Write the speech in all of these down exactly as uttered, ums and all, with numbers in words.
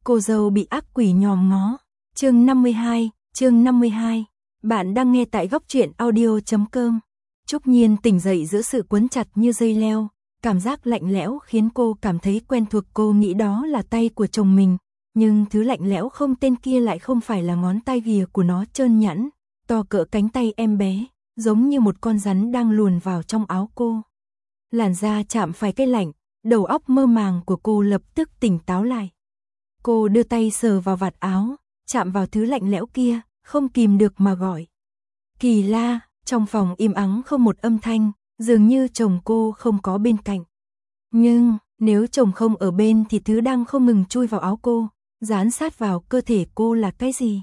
cô dâu bị ác quỷ nhòm ngó. Chương năm mươi hai, chương năm mươi hai. Bạn đang nghe tại góc truyện audio chấm com. Trúc Nhiên tỉnh dậy giữa sự quấn chặt như dây leo, cảm giác lạnh lẽo khiến cô cảm thấy quen thuộc. Cô nghĩ đó là tay của chồng mình, nhưng thứ lạnh lẽo không tên kia lại không phải là ngón tay ghìa của nó trơn nhẵn, to cỡ cánh tay em bé, giống như một con rắn đang luồn vào trong áo cô. Làn da chạm phải cái lạnh, đầu óc mơ màng của cô lập tức tỉnh táo lại. Cô đưa tay sờ vào vạt áo, chạm vào thứ lạnh lẽo kia, không kìm được mà gọi. Kỳ La. Trong phòng im ắng không một âm thanh, dường như chồng cô không có bên cạnh. Nhưng, nếu chồng không ở bên thì thứ đang không ngừng chui vào áo cô, dán sát vào cơ thể cô là cái gì?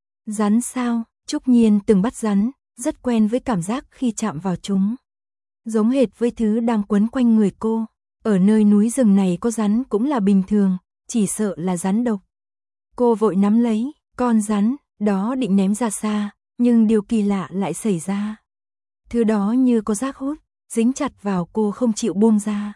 Rắn sao? Trúc Nhiên từng bắt rắn, rất quen với cảm giác khi chạm vào chúng. Giống hệt với thứ đang quấn quanh người cô. Ở nơi núi rừng này có rắn cũng là bình thường, chỉ sợ là rắn độc. Cô vội nắm lấy con rắn, đó định ném ra xa. Nhưng điều kỳ lạ lại xảy ra. Thứ đó như có giác hút, dính chặt vào cô không chịu buông ra.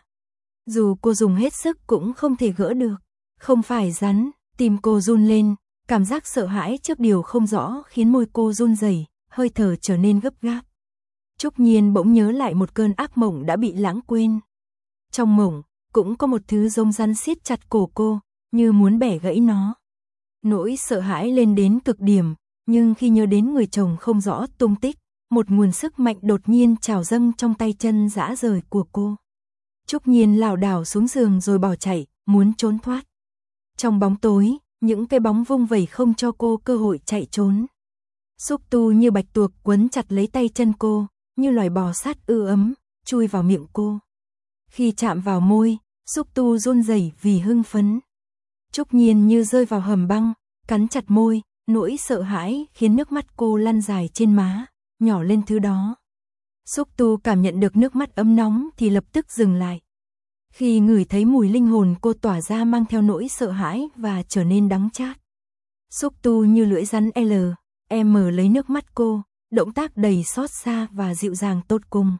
Dù cô dùng hết sức cũng không thể gỡ được. Không phải rắn, tim cô run lên, cảm giác sợ hãi trước điều không rõ khiến môi cô run rẩy, hơi thở trở nên gấp gáp. Trúc Nhiên bỗng nhớ lại một cơn ác mộng đã bị lãng quên. Trong mộng, cũng có một thứ giống rắn siết chặt cổ cô, như muốn bẻ gãy nó. Nỗi sợ hãi lên đến cực điểm. Nhưng khi nhớ đến người chồng không rõ tung tích, một nguồn sức mạnh đột nhiên trào dâng trong tay chân rã rời của cô. Trúc Nhiên lảo đảo xuống giường rồi bỏ chạy, muốn trốn thoát. Trong bóng tối, những cái bóng vung vẩy không cho cô cơ hội chạy trốn. Xúc tu như bạch tuộc quấn chặt lấy tay chân cô, như loài bò sát ư ấm, chui vào miệng cô. Khi chạm vào môi, xúc tu run rẩy vì hưng phấn. Trúc Nhiên như rơi vào hầm băng, cắn chặt môi. Nỗi sợ hãi khiến nước mắt cô lăn dài trên má, nhỏ lên thứ đó. Xúc tu cảm nhận được nước mắt ấm nóng thì lập tức dừng lại. Khi ngửi thấy mùi linh hồn cô tỏa ra mang theo nỗi sợ hãi và trở nên đắng chát. Xúc tu như lưỡi rắn L, M lấy nước mắt cô, động tác đầy xót xa và dịu dàng tột cùng.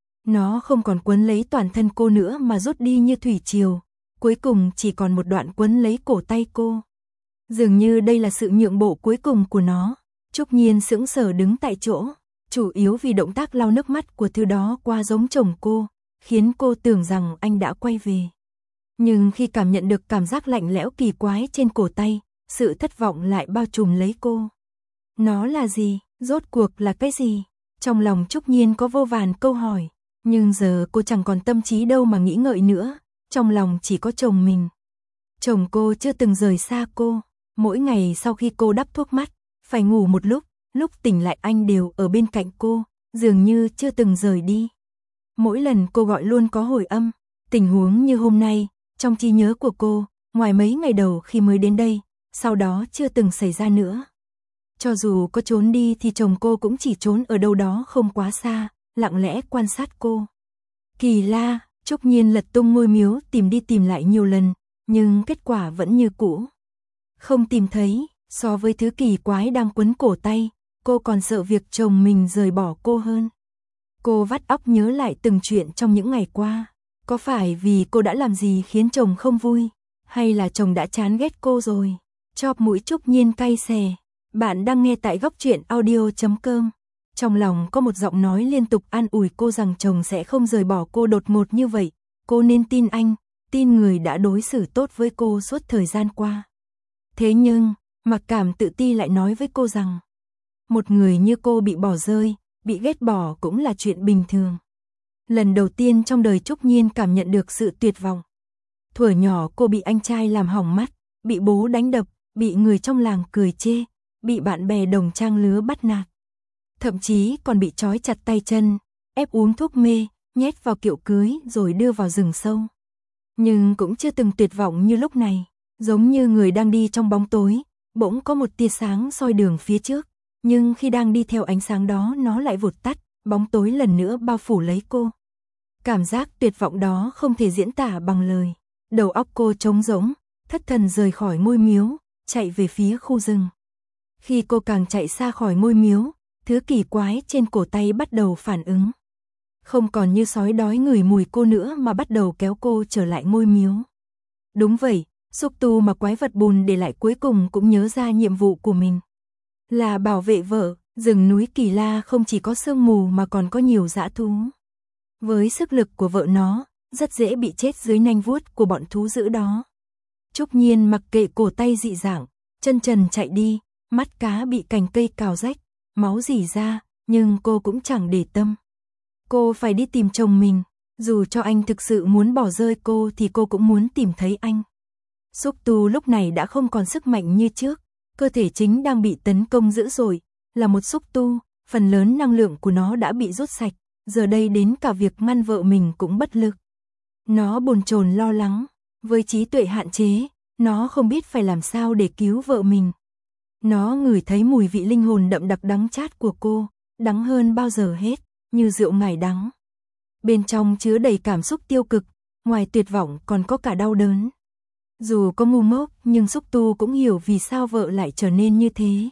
Nó không còn quấn lấy toàn thân cô nữa mà rút đi như thủy triều, cuối cùng chỉ còn một đoạn quấn lấy cổ tay cô. Dường như đây là sự nhượng bộ cuối cùng của nó. Trúc Nhiên sững sờ đứng tại chỗ, chủ yếu vì động tác lau nước mắt của thứ đó qua giống chồng cô, khiến cô tưởng rằng anh đã quay về. Nhưng khi cảm nhận được cảm giác lạnh lẽo kỳ quái trên cổ tay, sự thất vọng lại bao trùm lấy cô. Nó là gì? Rốt cuộc là cái gì? Trong lòng Trúc Nhiên có vô vàn câu hỏi, nhưng giờ cô chẳng còn tâm trí đâu mà nghĩ ngợi nữa, trong lòng chỉ có chồng mình. Chồng cô chưa từng rời xa cô. Mỗi ngày sau khi cô đắp thuốc mắt, phải ngủ một lúc, lúc tỉnh lại anh đều ở bên cạnh cô, dường như chưa từng rời đi. Mỗi lần cô gọi luôn có hồi âm, tình huống như hôm nay, trong trí nhớ của cô, ngoài mấy ngày đầu khi mới đến đây, sau đó chưa từng xảy ra nữa. Cho dù có trốn đi thì chồng cô cũng chỉ trốn ở đâu đó không quá xa, lặng lẽ quan sát cô. Kỳ La. Trúc Nhiên lật tung ngôi miếu tìm đi tìm lại nhiều lần, nhưng kết quả vẫn như cũ. Không tìm thấy, so với thứ kỳ quái đang quấn cổ tay, cô còn sợ việc chồng mình rời bỏ cô hơn. Cô vắt óc nhớ lại từng chuyện trong những ngày qua. Có phải vì cô đã làm gì khiến chồng không vui, hay là chồng đã chán ghét cô rồi? Chóp mũi Trúc Nhiên cay xè. Bạn đang nghe tại góc truyện audio chấm com. Trong lòng có một giọng nói liên tục an ủi cô rằng chồng sẽ không rời bỏ cô đột ngột như vậy. Cô nên tin anh, tin người đã đối xử tốt với cô suốt thời gian qua. Thế nhưng, mặc cảm tự ti lại nói với cô rằng, một người như cô bị bỏ rơi, bị ghét bỏ cũng là chuyện bình thường. Lần đầu tiên trong đời Trúc Nhiên cảm nhận được sự tuyệt vọng. Thuở nhỏ cô bị anh trai làm hỏng mắt, bị bố đánh đập, bị người trong làng cười chê, bị bạn bè đồng trang lứa bắt nạt. Thậm chí còn bị trói chặt tay chân, ép uống thuốc mê, nhét vào kiệu cưới rồi đưa vào rừng sâu. Nhưng cũng chưa từng tuyệt vọng như lúc này. Giống như người đang đi trong bóng tối, bỗng có một tia sáng soi đường phía trước, nhưng khi đang đi theo ánh sáng đó nó lại vụt tắt, bóng tối lần nữa bao phủ lấy cô. Cảm giác tuyệt vọng đó không thể diễn tả bằng lời. Đầu óc cô trống rỗng, thất thần rời khỏi ngôi miếu, chạy về phía khu rừng. Khi cô càng chạy xa khỏi ngôi miếu, thứ kỳ quái trên cổ tay bắt đầu phản ứng. Không còn như sói đói ngửi mùi cô nữa mà bắt đầu kéo cô trở lại ngôi miếu. Đúng vậy, Xúc tu mà quái vật bùn để lại cuối cùng cũng nhớ ra nhiệm vụ của mình. Là bảo vệ vợ, rừng núi Kỳ La không chỉ có sương mù mà còn có nhiều dã thú. Với sức lực của vợ nó, rất dễ bị chết dưới nanh vuốt của bọn thú dữ đó. Trúc Nhiên mặc kệ cổ tay dị dạng, chân trần chạy đi, mắt cá bị cành cây cào rách, máu rỉ ra, nhưng cô cũng chẳng để tâm. Cô phải đi tìm chồng mình, dù cho anh thực sự muốn bỏ rơi cô thì cô cũng muốn tìm thấy anh. Xúc tu lúc này đã không còn sức mạnh như trước, cơ thể chính đang bị tấn công dữ dội, là một xúc tu, phần lớn năng lượng của nó đã bị rút sạch, giờ đây đến cả việc ngăn vợ mình cũng bất lực. Nó bồn chồn lo lắng, với trí tuệ hạn chế, nó không biết phải làm sao để cứu vợ mình. Nó ngửi thấy mùi vị linh hồn đậm đặc đắng chát của cô, đắng hơn bao giờ hết, như rượu ngải đắng. Bên trong chứa đầy cảm xúc tiêu cực, ngoài tuyệt vọng còn có cả đau đớn. Dù có ngu ngốc nhưng xúc tu cũng hiểu vì sao vợ lại trở nên như thế.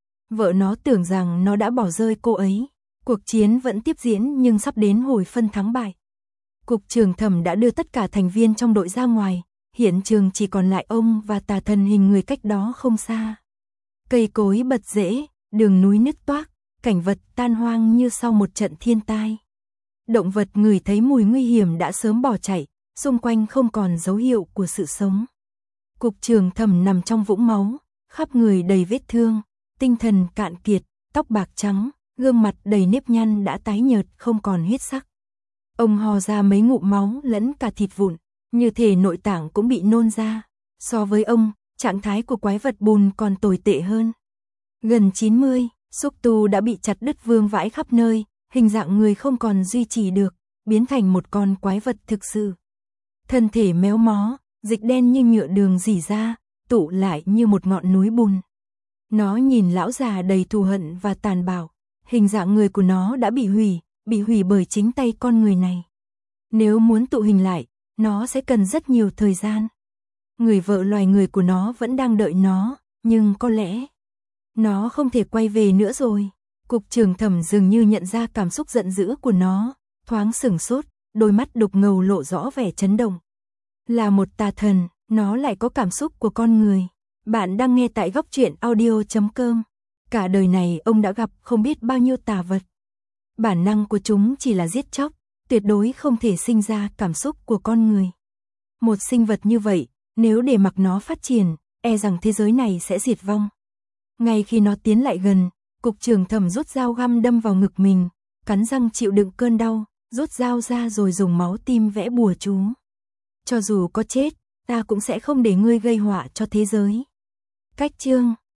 Vợ nó tưởng rằng nó đã bỏ rơi cô ấy. Cuộc chiến vẫn tiếp diễn nhưng sắp đến hồi phân thắng bại. Cục trưởng Thẩm đã đưa tất cả thành viên trong đội ra ngoài, hiện trường chỉ còn lại ông và tà thần hình người cách đó không xa. Cây cối bật rễ, đường núi nứt toác, cảnh vật tan hoang như sau một trận thiên tai. Động vật ngửi thấy mùi nguy hiểm đã sớm bỏ chạy, xung quanh không còn dấu hiệu của sự sống. Cục trưởng Thẩm nằm trong vũng máu, khắp người đầy vết thương, tinh thần cạn kiệt, tóc bạc trắng, gương mặt đầy nếp nhăn đã tái nhợt không còn huyết sắc. Ông ho ra mấy ngụm máu lẫn cả thịt vụn, như thể nội tạng cũng bị nôn ra. So với ông, trạng thái của quái vật bùn còn tồi tệ hơn. Gần chín mươi, xúc tu đã bị chặt đứt vương vãi khắp nơi, hình dạng người không còn duy trì được, biến thành một con quái vật thực sự. Thân thể méo mó, dịch đen như nhựa đường rỉ ra, tụ lại như một ngọn núi bùn. Nó nhìn lão già đầy thù hận và tàn bạo, hình dạng người của nó đã bị hủy, bị hủy bởi chính tay con người này. Nếu muốn tụ hình lại, nó sẽ cần rất nhiều thời gian. Người vợ loài người của nó vẫn đang đợi nó, nhưng có lẽ nó không thể quay về nữa rồi. Cục trưởng Thẩm dường như nhận ra cảm xúc giận dữ của nó, thoáng sửng sốt, đôi mắt đục ngầu lộ rõ vẻ chấn động. Là một tà thần, nó lại có cảm xúc của con người. Bạn đang nghe tại góc truyện audio chấm com. Cả đời này ông đã gặp không biết bao nhiêu tà vật. Bản năng của chúng chỉ là giết chóc, tuyệt đối không thể sinh ra cảm xúc của con người. Một sinh vật như vậy, nếu để mặc nó phát triển, e rằng thế giới này sẽ diệt vong. Ngay khi nó tiến lại gần, cục trưởng Thẩm rút dao găm đâm vào ngực mình, cắn răng chịu đựng cơn đau, rút dao ra rồi dùng máu tim vẽ bùa chú. Cho dù có chết, ta cũng sẽ không để ngươi gây họa cho thế giới. Cách chương